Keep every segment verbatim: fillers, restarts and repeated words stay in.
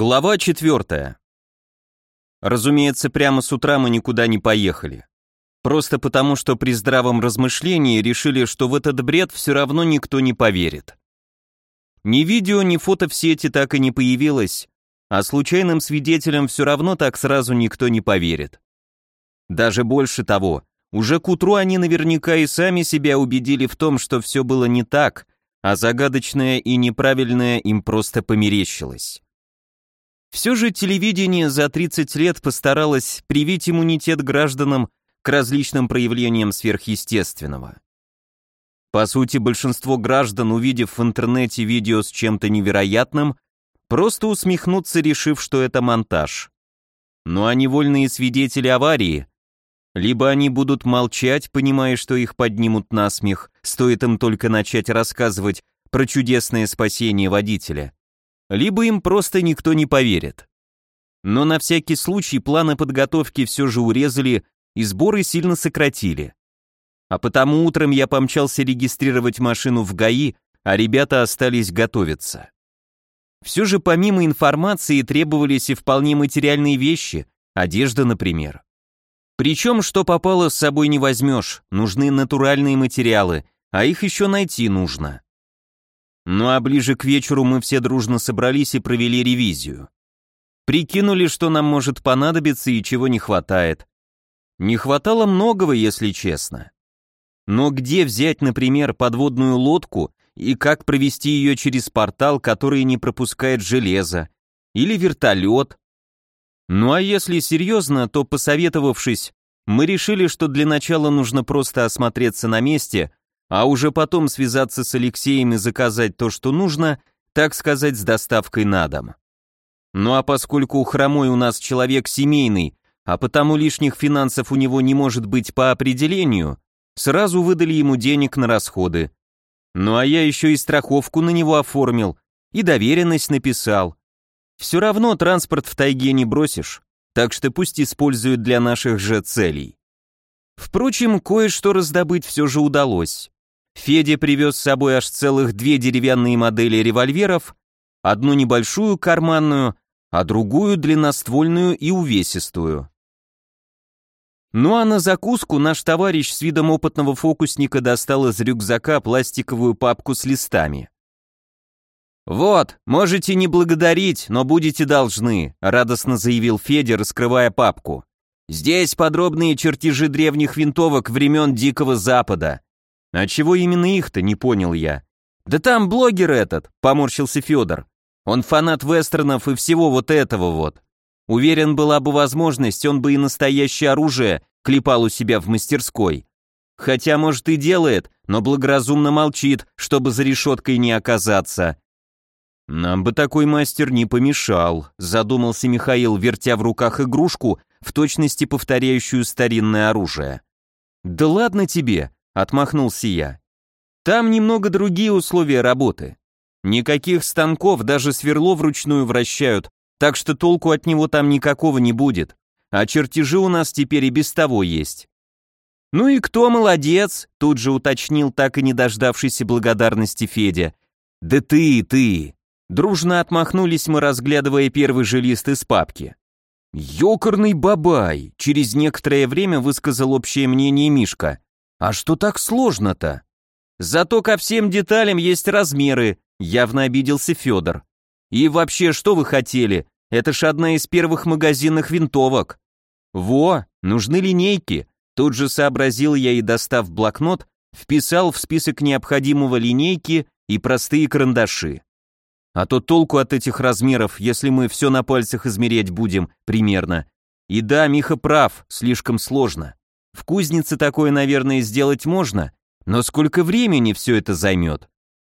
Глава четвертая. Разумеется, прямо с утра мы никуда не поехали. Просто потому, что при здравом размышлении решили, что в этот бред все равно никто не поверит. Ни видео, ни фото в сети так и не появилось, а случайным свидетелям все равно так сразу никто не поверит. Даже больше того, уже к утру они наверняка и сами себя убедили в том, что все было не так, а загадочное и неправильное им просто померещилось. Все же телевидение за тридцать лет постаралось привить иммунитет гражданам к различным проявлениям сверхъестественного. По сути, большинство граждан, увидев в интернете видео с чем-то невероятным, просто усмехнутся, решив, что это монтаж. Ну а невольные свидетели аварии, либо они будут молчать, понимая, что их поднимут на смех, стоит им только начать рассказывать про чудесное спасение водителя, либо им просто никто не поверит. Но на всякий случай планы подготовки все же урезали и сборы сильно сократили. А потому утром я помчался регистрировать машину в ГАИ, а ребята остались готовиться. Все же помимо информации требовались и вполне материальные вещи, одежда, например. Причем, что попало, с собой не возьмешь, нужны натуральные материалы, а их еще найти нужно. Ну а ближе к вечеру мы все дружно собрались и провели ревизию. Прикинули, что нам может понадобиться и чего не хватает. Не хватало многого, если честно. Но где взять, например, подводную лодку и как провести ее через портал, который не пропускает железо, или вертолет? Ну а если серьезно, то, посоветовавшись, мы решили, что для начала нужно просто осмотреться на месте, а уже потом связаться с Алексеем и заказать то, что нужно, так сказать, с доставкой на дом. Ну а поскольку Хромой у нас человек семейный, а потому лишних финансов у него не может быть по определению, сразу выдали ему денег на расходы. Ну а я еще и страховку на него оформил, и доверенность написал. Все равно транспорт в тайге не бросишь, так что пусть используют для наших же целей. Впрочем, кое-что раздобыть все же удалось. Федя привез с собой аж целых две деревянные модели револьверов, одну небольшую карманную, а другую длинноствольную и увесистую. Ну а на закуску наш товарищ с видом опытного фокусника достал из рюкзака пластиковую папку с листами. «Вот, можете не благодарить, но будете должны», — радостно заявил Федя, раскрывая папку. «Здесь подробные чертежи древних винтовок времен Дикого Запада». «А чего именно их-то, не понял я?» «Да там блогер этот», — поморщился Федор. «Он фанат вестернов и всего вот этого вот. Уверен, была бы возможность, он бы и настоящее оружие клепал у себя в мастерской. Хотя, может, и делает, но благоразумно молчит, чтобы за решеткой не оказаться». «Нам бы такой мастер не помешал», — задумался Михаил, вертя в руках игрушку, в точности повторяющую старинное оружие. «Да ладно тебе», — отмахнулся я. «Там немного другие условия работы. Никаких станков, даже сверло вручную вращают, так что толку от него там никакого не будет, а чертежи у нас теперь и без того есть». «Ну и кто молодец?» — тут же уточнил так и не дождавшийся благодарности Федя. «Да ты, ты!» Дружно отмахнулись мы, разглядывая первый же лист из папки. «Ёкарный бабай!» — через некоторое время высказал общее мнение Мишка. «А что так сложно-то?» «Зато ко всем деталям есть размеры», — явно обиделся Федор. «И вообще, что вы хотели? Это ж одна из первых магазинных винтовок». «Во, нужны линейки», — тут же сообразил я и, достав блокнот, вписал в список необходимого линейки и простые карандаши. А то толку от этих размеров, если мы все на пальцах измерять будем, примерно. И да, Миха прав, слишком сложно. В кузнице такое, наверное, сделать можно, но сколько времени все это займет?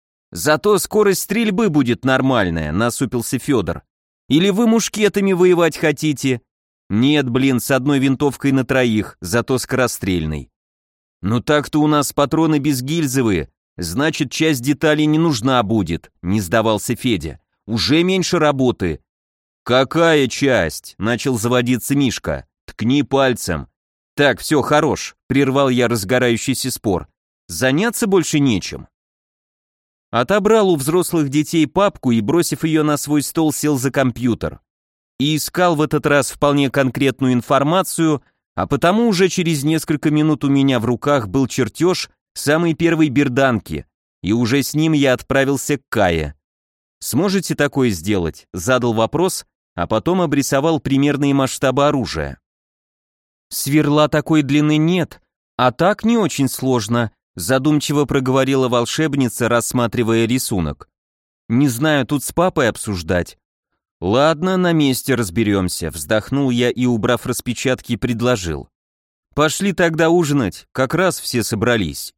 Зато скорость стрельбы будет нормальная, насупился Федор. Или вы мушкетами воевать хотите? Нет, блин, с одной винтовкой на троих, зато скорострельной. Ну так-то у нас патроны безгильзовые, значит, часть деталей не нужна будет, не сдавался Федя. Уже меньше работы. Какая часть? Начал заводиться Мишка. Ткни пальцем. Так, все, хорош, прервал я разгорающийся спор. Заняться больше нечем. Отобрал у взрослых детей папку и, бросив ее на свой стол, сел за компьютер. И искал в этот раз вполне конкретную информацию, а потому уже через несколько минут у меня в руках был чертеж самой первой берданки, и уже с ним я отправился к Кае. «Сможете такое сделать?» — задал вопрос, а потом обрисовал примерные масштабы оружия. «Сверла такой длины нет, а так не очень сложно», — задумчиво проговорила волшебница, рассматривая рисунок. «Не знаю, тут с папой обсуждать». «Ладно, на месте разберемся», — вздохнул я и, убрав распечатки, предложил. «Пошли тогда ужинать, как раз все собрались».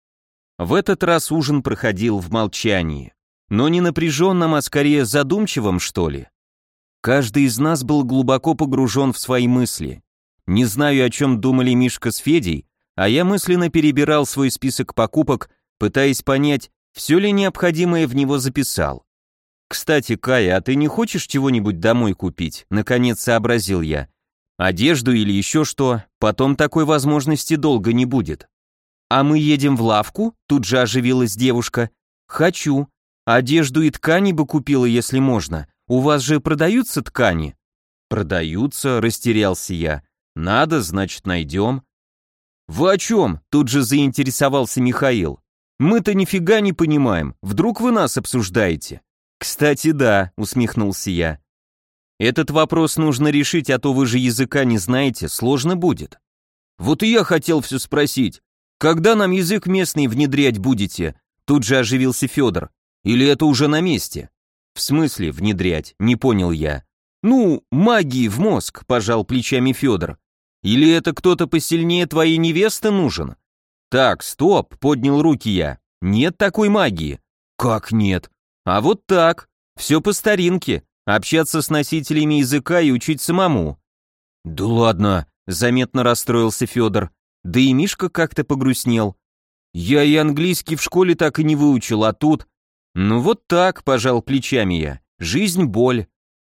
В этот раз ужин проходил в молчании, но не напряженном, а скорее задумчивом, что ли. Каждый из нас был глубоко погружен в свои мысли. Не знаю, о чем думали Мишка с Федей, а я мысленно перебирал свой список покупок, пытаясь понять, все ли необходимое в него записал. «Кстати, Кая, а ты не хочешь чего-нибудь домой купить?» — наконец сообразил я. «Одежду или еще что, потом такой возможности долго не будет». «А мы едем в лавку?» — тут же оживилась девушка. «Хочу. Одежду и ткани бы купила, если можно. У вас же продаются ткани?» «Продаются», — растерялся я. «Надо, значит, найдем». «Вы о чем?» — тут же заинтересовался Михаил. «Мы-то нифига не понимаем. Вдруг вы нас обсуждаете?» «Кстати, да», — усмехнулся я. «Этот вопрос нужно решить, а то вы же языка не знаете, сложно будет». «Вот и я хотел все спросить. Когда нам язык местный внедрять будете?» Тут же оживился Федор. «Или это уже на месте?» «В смысле внедрять?» — не понял я. «Ну, магии в мозг», — пожал плечами Федор. «Или это кто-то посильнее твоей невесты нужен?» «Так, стоп», — поднял руки я. «Нет такой магии». «Как нет?» «А вот так. Все по старинке. Общаться с носителями языка и учить самому». «Да ладно», — заметно расстроился Федор. Да и Мишка как-то погрустнел. «Я и английский в школе так и не выучил, а тут...» «Ну вот так», — пожал плечами я. «Жизнь — боль».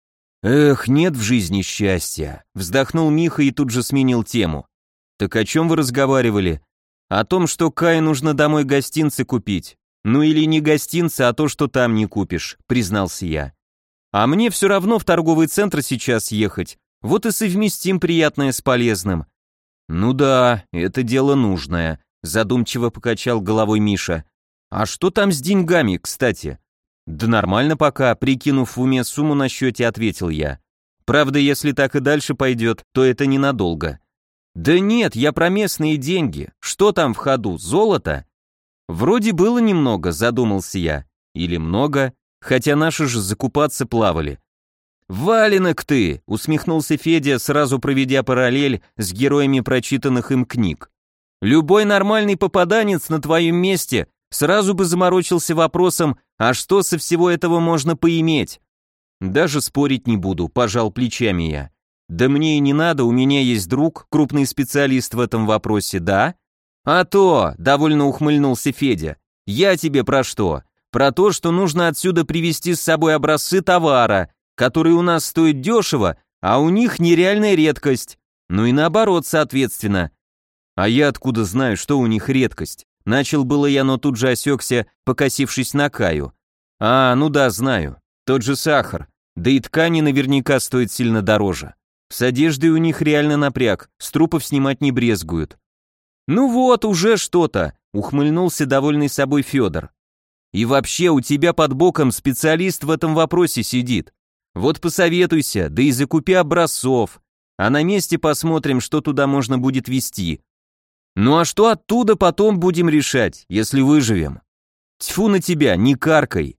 «Эх, нет в жизни счастья», — вздохнул Миха и тут же сменил тему. «Так о чем вы разговаривали?» «О том, что Кае нужно домой гостинцы купить. Ну или не гостинцы, а то, что там не купишь», — признался я. «А мне все равно в торговый центр сейчас ехать, вот и совместим приятное с полезным». «Ну да, это дело нужное», — задумчиво покачал головой Миша. «А что там с деньгами, кстати?» «Да нормально пока», — прикинув в уме сумму на счете, ответил я. «Правда, если так и дальше пойдет, то это ненадолго». «Да нет, я про местные деньги. Что там в ходу, золото?» «Вроде было немного», — задумался я. «Или много, хотя наши же закупаться плавали». «Валенок ты!» — усмехнулся Федя, сразу проведя параллель с героями прочитанных им книг. «Любой нормальный попаданец на твоем месте сразу бы заморочился вопросом, а что со всего этого можно поиметь?» «Даже спорить не буду», — пожал плечами я. «Да мне и не надо, у меня есть друг, крупный специалист в этом вопросе, да?» «А то!» — довольно ухмыльнулся Федя. «Я тебе про что? Про то, что нужно отсюда привезти с собой образцы товара, который у нас стоит дешево, а у них нереальная редкость. Ну и наоборот, соответственно». «А я откуда знаю, что у них редкость?» Начал было я, но тут же осекся, покосившись на Каю. «А, ну да, знаю. Тот же сахар. Да и ткани наверняка стоят сильно дороже. С одеждой у них реально напряг, с трупов снимать не брезгуют». «Ну вот, уже что-то», — ухмыльнулся довольный собой Федор. «И вообще у тебя под боком специалист в этом вопросе сидит. Вот посоветуйся, да и закупи образцов, а на месте посмотрим, что туда можно будет везти. Ну а что оттуда потом будем решать, если выживем? Тьфу на тебя, не каркай».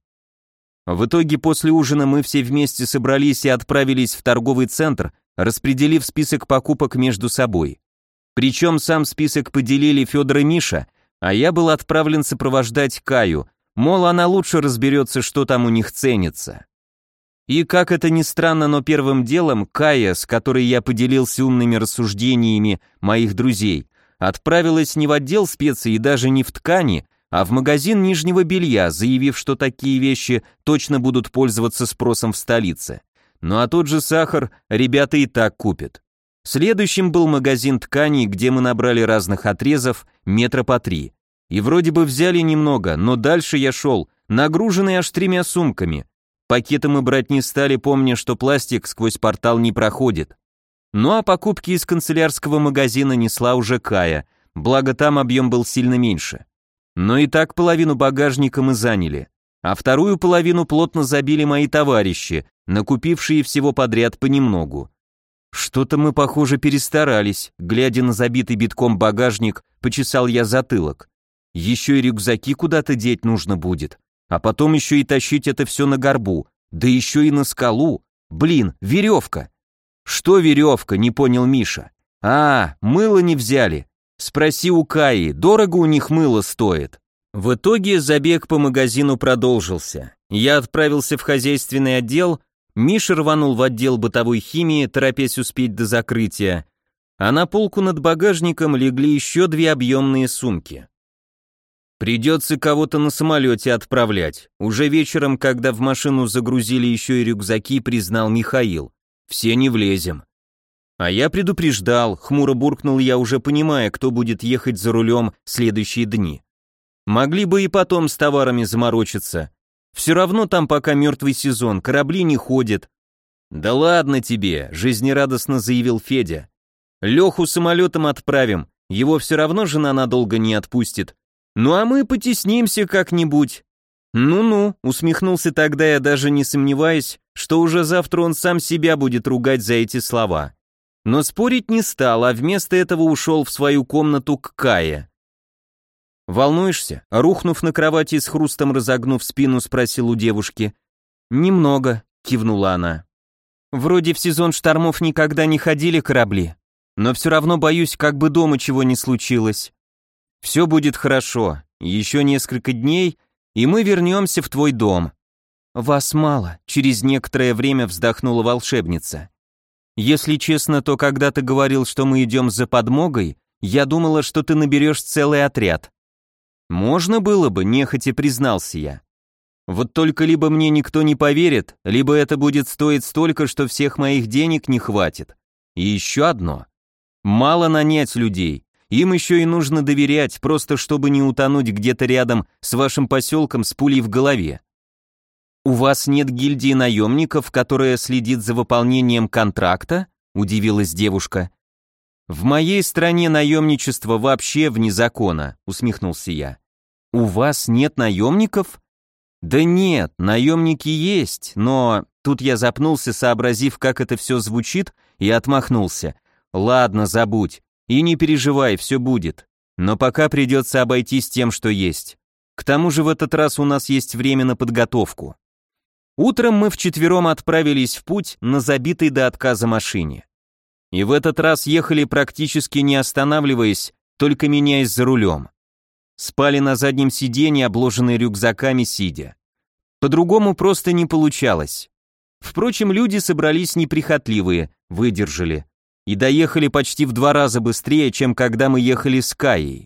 В итоге после ужина мы все вместе собрались и отправились в торговый центр, распределив список покупок между собой. Причем сам список поделили Федор и Миша, а я был отправлен сопровождать Каю, мол, она лучше разберется, что там у них ценится. И как это ни странно, но первым делом Кая, с которой я поделился умными рассуждениями моих друзей, отправилась не в отдел специй и даже не в ткани, а в магазин нижнего белья, заявив, что такие вещи точно будут пользоваться спросом в столице. Ну а тот же сахар ребята и так купят. Следующим был магазин тканей, где мы набрали разных отрезов, метра по три. И вроде бы взяли немного, но дальше я шел, нагруженный аж тремя сумками. Пакеты мы брать не стали, помня, что пластик сквозь портал не проходит. Ну а покупки из канцелярского магазина несла уже Кая, благо там объем был сильно меньше. Но и так половину багажника мы заняли, а вторую половину плотно забили мои товарищи, накупившие всего подряд понемногу. Что-то мы, похоже, перестарались. Глядя на забитый битком багажник, почесал я затылок. Еще и рюкзаки куда-то деть нужно будет, а потом еще и тащить это все на горбу, да еще и на скалу. Блин, веревка. Что веревка, не понял Миша. А, мыло не взяли. Спроси у Каи, дорого у них мыло стоит. В итоге забег по магазину продолжился. Я отправился в хозяйственный отдел, Миша рванул в отдел бытовой химии, торопясь успеть до закрытия, а на полку над багажником легли еще две объемные сумки. Придется кого-то на самолете отправлять. Уже вечером, когда в машину загрузили еще и рюкзаки, признал Михаил. Все не влезем. А я предупреждал, хмуро буркнул я, уже понимая, кто будет ехать за рулем следующие дни. Могли бы и потом с товарами заморочиться. Все равно там пока мертвый сезон, корабли не ходят. Да ладно тебе, жизнерадостно заявил Федя. Леху самолетом отправим, его все равно жена надолго не отпустит. Ну а мы потеснимся как-нибудь. Ну-ну, усмехнулся тогда я, даже не сомневаясь, что уже завтра он сам себя будет ругать за эти слова. Но спорить не стал, а вместо этого ушел в свою комнату к Кае. «Волнуешься?» — рухнув на кровати и с хрустом разогнув спину, спросил у девушки. «Немного», — кивнула она. «Вроде в сезон штормов никогда не ходили корабли, но все равно боюсь, как бы дома чего не случилось. Все будет хорошо, еще несколько дней, и мы вернемся в твой дом». «Вас мало», — через некоторое время вздохнула волшебница. «Если честно, то когда ты говорил, что мы идем за подмогой, я думала, что ты наберешь целый отряд». «Можно было бы», — нехотя признался я. «Вот только либо мне никто не поверит, либо это будет стоить столько, что всех моих денег не хватит. И еще одно. Мало нанять людей, им еще и нужно доверять, просто чтобы не утонуть где-то рядом с вашим поселком с пулей в голове». «У вас нет гильдии наемников, которая следит за выполнением контракта?» — удивилась девушка. «В моей стране наемничество вообще вне закона», — усмехнулся я. «У вас нет наемников?» «Да нет, наемники есть, но...» Тут я запнулся, сообразив, как это все звучит, и отмахнулся. «Ладно, забудь, и не переживай, все будет. Но пока придется обойтись тем, что есть. К тому же в этот раз у нас есть время на подготовку». Утром мы вчетвером отправились в путь на забитой до отказа машине. И в этот раз ехали практически не останавливаясь, только меняясь за рулем. Спали на заднем сиденье, обложенные рюкзаками, сидя. По-другому просто не получалось. Впрочем, люди собрались неприхотливые, выдержали. И доехали почти в два раза быстрее, чем когда мы ехали с Каей.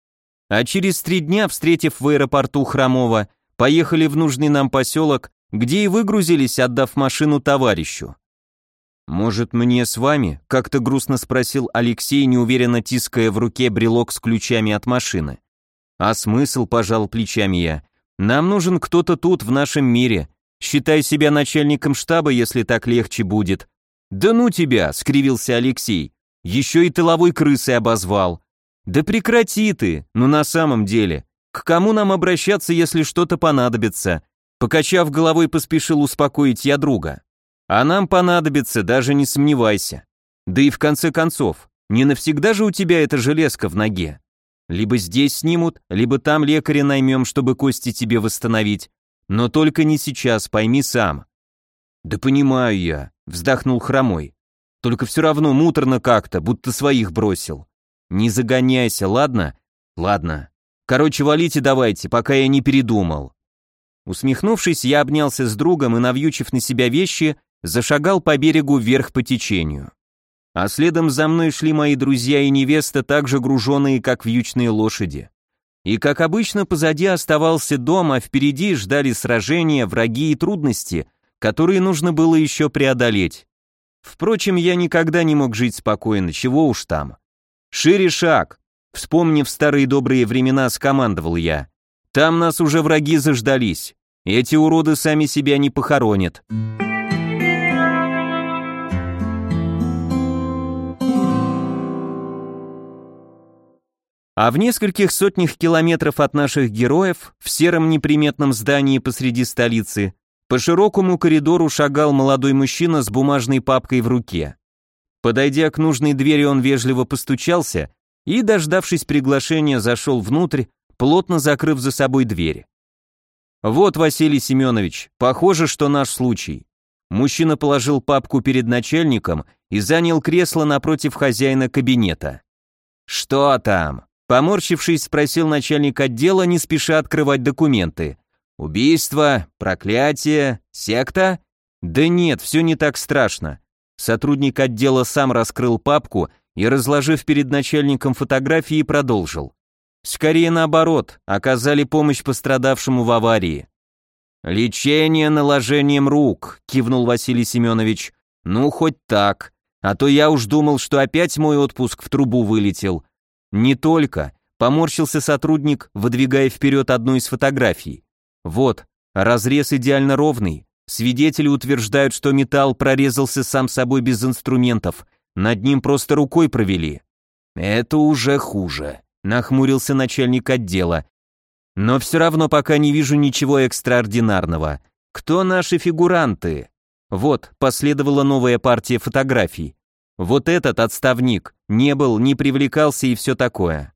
А через три дня, встретив в аэропорту Хромова, поехали в нужный нам поселок, где и выгрузились, отдав машину товарищу. «Может, мне с вами?» — как-то грустно спросил Алексей, неуверенно тиская в руке брелок с ключами от машины. «А смысл?» — пожал плечами я. «Нам нужен кто-то тут, в нашем мире. Считай себя начальником штаба, если так легче будет». «Да ну тебя!» — скривился Алексей. «Еще и тыловой крысой обозвал». «Да прекрати ты! Ну на самом деле, к кому нам обращаться, если что-то понадобится?» Покачав головой, поспешил успокоить я друга. «А нам понадобится, даже не сомневайся. Да и в конце концов, не навсегда же у тебя эта железка в ноге. Либо здесь снимут, либо там лекаря наймем, чтобы кости тебе восстановить. Но только не сейчас, пойми сам». «Да понимаю я», — вздохнул Хромой. «Только все равно муторно как-то, будто своих бросил. Не загоняйся, ладно?» «Ладно. Короче, валите давайте, пока я не передумал». Усмехнувшись, я обнялся с другом и, навьючив на себя вещи, зашагал по берегу вверх по течению. А следом за мной шли мои друзья и невеста, также груженные, как вьючные лошади. И, как обычно, позади оставался дом, а впереди ждали сражения, враги и трудности, которые нужно было еще преодолеть. Впрочем, я никогда не мог жить спокойно, чего уж там. «Шире шаг!» Вспомнив старые добрые времена, скомандовал я. Там нас уже враги заждались. Эти уроды сами себя не похоронят. А в нескольких сотнях километров от наших героев, в сером неприметном здании посреди столицы, по широкому коридору шагал молодой мужчина с бумажной папкой в руке. Подойдя к нужной двери, он вежливо постучался и, дождавшись приглашения, зашел внутрь, плотно закрыв за собой дверь. «Вот, Василий Семенович, похоже, что наш случай». Мужчина положил папку перед начальником и занял кресло напротив хозяина кабинета. «Что там?» Поморщившись, спросил начальник отдела, не спеша открывать документы. «Убийство? Проклятие? Секта?» «Да нет, все не так страшно». Сотрудник отдела сам раскрыл папку и, разложив перед начальником фотографии, продолжил. «Скорее наоборот, оказали помощь пострадавшему в аварии». «Лечение наложением рук», — кивнул Василий Семенович. «Ну, хоть так. А то я уж думал, что опять мой отпуск в трубу вылетел». «Не только», — поморщился сотрудник, выдвигая вперед одну из фотографий. «Вот, разрез идеально ровный. Свидетели утверждают, что металл прорезался сам собой без инструментов. Над ним просто рукой провели». «Это уже хуже», — нахмурился начальник отдела. «Но все равно пока не вижу ничего экстраординарного. Кто наши фигуранты?» Вот, последовала новая партия фотографий. Вот этот отставник не был, не привлекался и все такое.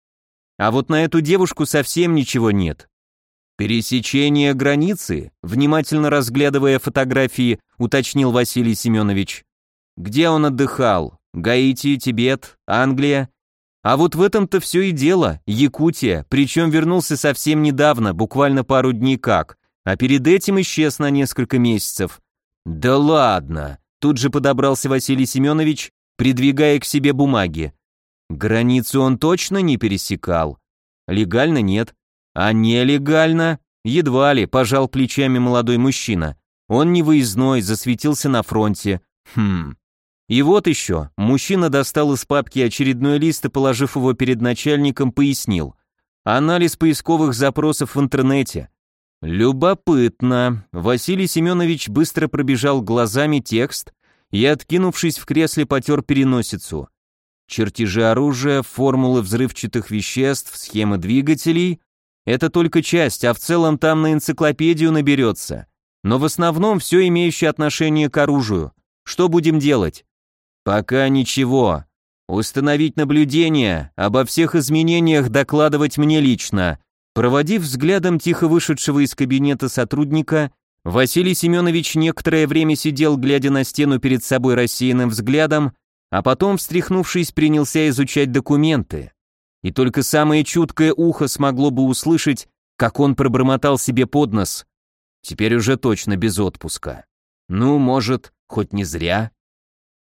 А вот на эту девушку совсем ничего нет. «Пересечение границы?» — внимательно разглядывая фотографии, уточнил Василий Семенович. «Где он отдыхал? Гаити, Тибет, Англия?» А вот в этом-то все и дело, Якутия, причем вернулся совсем недавно, буквально пару дней как, а перед этим исчез на несколько месяцев. «Да ладно!» — тут же подобрался Василий Семенович, придвигая к себе бумаги. «Границу он точно не пересекал? Легально нет. А нелегально? Едва ли», — пожал плечами молодой мужчина. «Он не выездной, засветился на фронте. Хм...» И вот еще, мужчина достал из папки очередной лист и, положив его перед начальником, пояснил. Анализ поисковых запросов в интернете. Любопытно. Василий Семенович быстро пробежал глазами текст и, откинувшись в кресле, потер переносицу. Чертежи оружия, формулы взрывчатых веществ, схемы двигателей — это только часть, а в целом там на энциклопедию наберется. Но в основном все имеющее отношение к оружию. Что будем делать? Пока ничего. Установить наблюдение, обо всех изменениях докладывать мне лично. Проводив взглядом тихо вышедшего из кабинета сотрудника, Василий Семенович некоторое время сидел, глядя на стену перед собой рассеянным взглядом, а потом, встряхнувшись, принялся изучать документы. И только самое чуткое ухо смогло бы услышать, как он пробормотал себе под нос. Теперь уже точно без отпуска. Ну, может, хоть не зря.